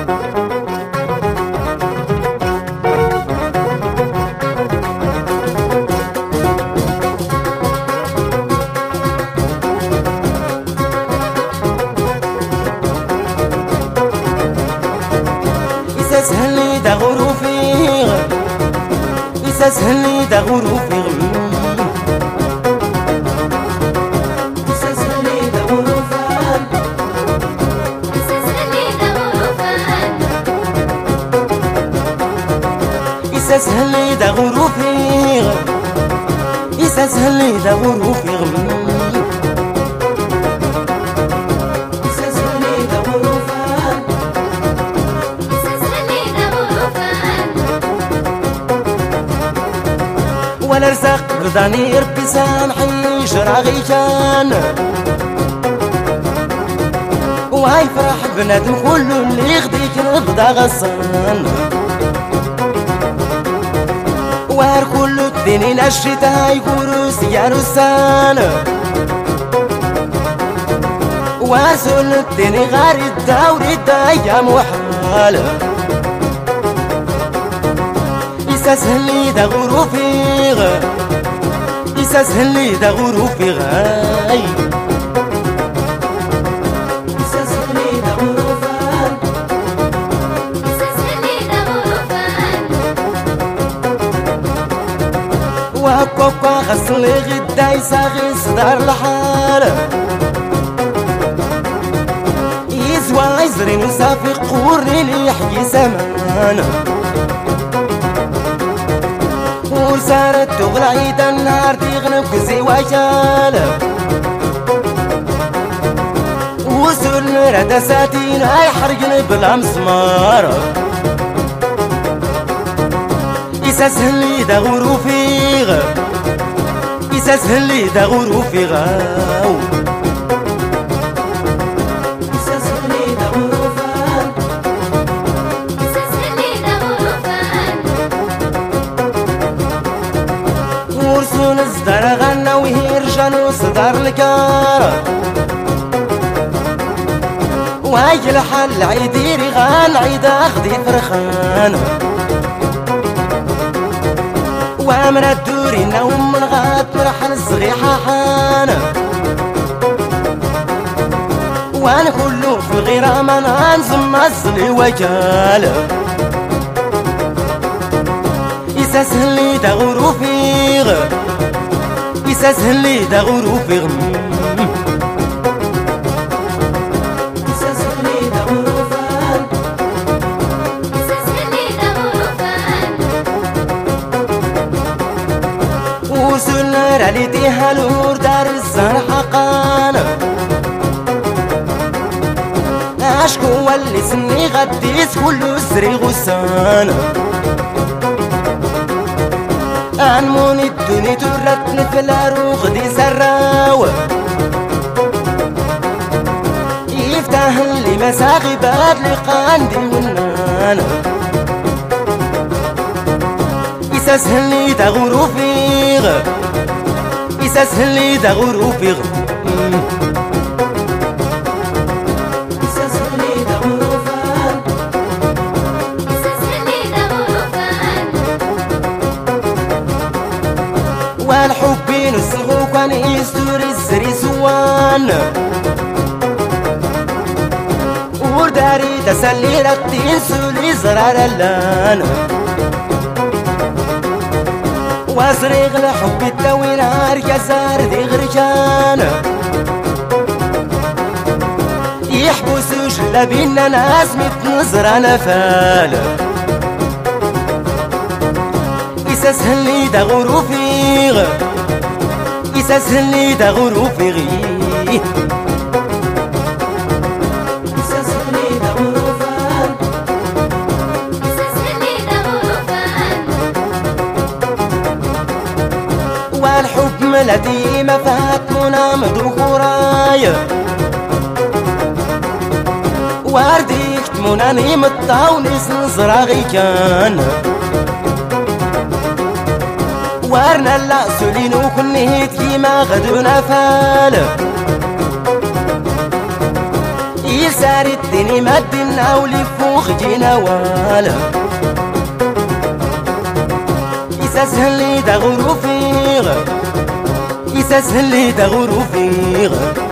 يسهلني دا غروفي يسهلني دا غروفي يسهلني دا غروفان يسهلني دا غروفي يسهلني دا غروفي ولا رزق رضاني ربي سامحي شراغي كان وهاي فرح بنادم كله اللي يخديك نبدا غصان وهار كله الدنيا الشتا يقولوا سيار السان واسول الدنيا غار الدور الدايا محال يسهلني دا غروفي يسهلني دا غروفي غاي يسهلني دا غروفان يسهلني دا غروفان وهكوكا غسلي غدا يساغي صدار الحال يزوى يزري مسافي قورني لي يحيي زمان وصارت تغلى عيد النهار تغنب كزي وجالة وصل ردا ساتين هاي حرقني بالامسمار يسهلني دا غروفي يسهلني دا غروفي غاو ورسون الزدار غنى وهيرجان وصدار الكار وهاي الحل عيديري غان عيد اخدي فرخان وامر الدوري نوم من غات مرحل الصغيحة حان وانا كله في غير امان انزم اصلي وكالة يسهلني دا غروفي يسهلني دا غروفي يسهلني دا غروفان يسهلني دا غروفان وسنر علي ديها الور دار الزهر حقان عشقو واللي سني غديس كله سري غسان عنموني الدنيا ترتني في العروق دي سراوة يفتح لي مساغي بعد لقاندي والنانا يسهلني دا غروفي يسهلني دا غروفي والحبين الصغو كان يستور الزري سوان ورداري تسلي رقتين سولي زرار اللان وازريغ لحب التوين عار كسار دي غرجان يحبسوا جلبينا ناس متنظر على فال يسهلني دا غروفي يسهلني دا غروفي يسهلني دا غروفان يسهلني دا غروفان والحب ملتي ما فات منام دخوراي واردي كتموناني مطاونيس نزراغي كان وارنا لا سولينو كنهيت كيما غدونا فال يسار الدنيا مدنا ولفو غدينا والا يساسهل لي دا غروفيغ يساسهل لي دا غروفيغ